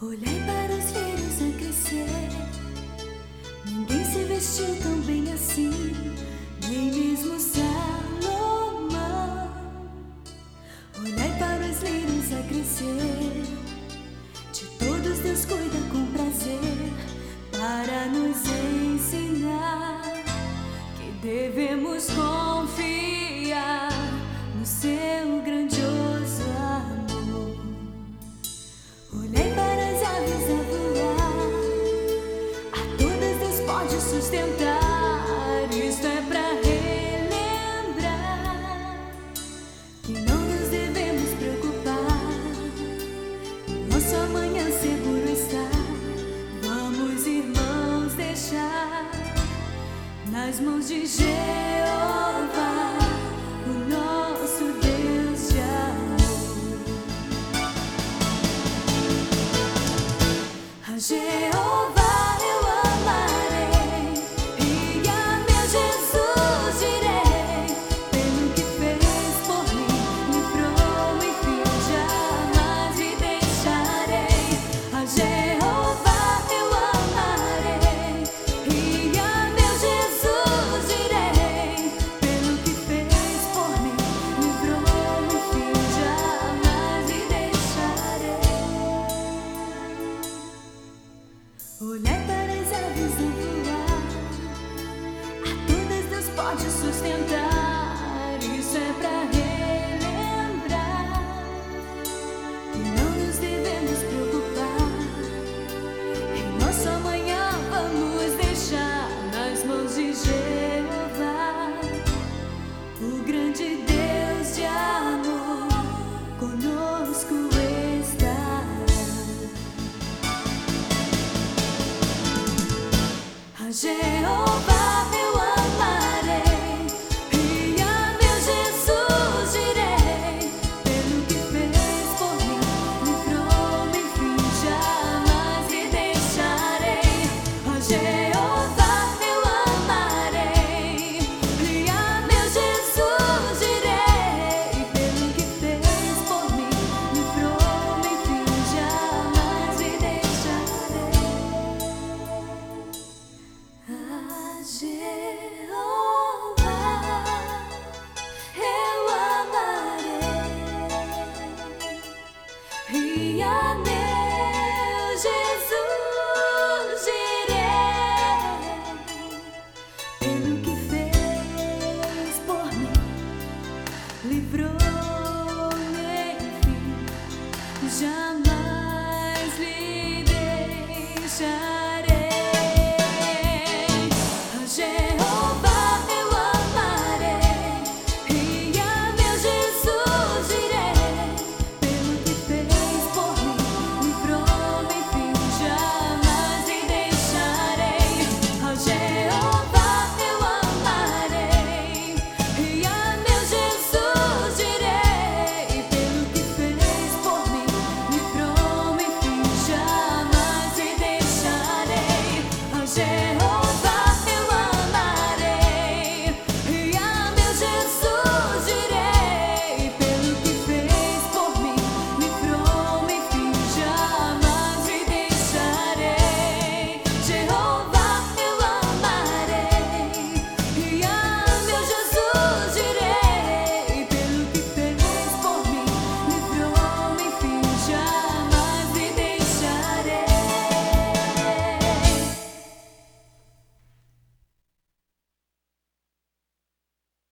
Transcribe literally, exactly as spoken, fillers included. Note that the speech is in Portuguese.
Olhei para os filhos a crescer. Ninguém se vestiu tão bem assim, nem mesmo Salomão. Olhei para os lírios a crescer. De todos Deus cuida com prazer, para nos ensinar que devemos confiar no seu grandioso amor. Olhei para as aves a voar, a todas Deus pode sustentar. Isto é para relembrar que não nos devemos preocupar, nosso amanhã seguro está. Vamos, irmãos, deixar nas mãos de Jeová, o nosso Deus de amor. A Jeová eu amarei, e a meu Jesus direi, pelo que fez por mim, livrou, enfim, jamais me deixarei. A Jeová eu amarei, e a meu Jesus direi, pelo que fez por mim, livrou, enfim, jamais me deixarei. Olhei para as aves a voar, a todas Deus pode sustentar. Isso é para relembrar que não nos devemos preocupar, em nosso amanhã vamos deixar nas mãos de Jeová, o grande Deus de amor conosco estará. A Jeová eu amarei, e a meu Jesus direi, pelo que fez por mim, livrou, enfim, jamais me deixarei. A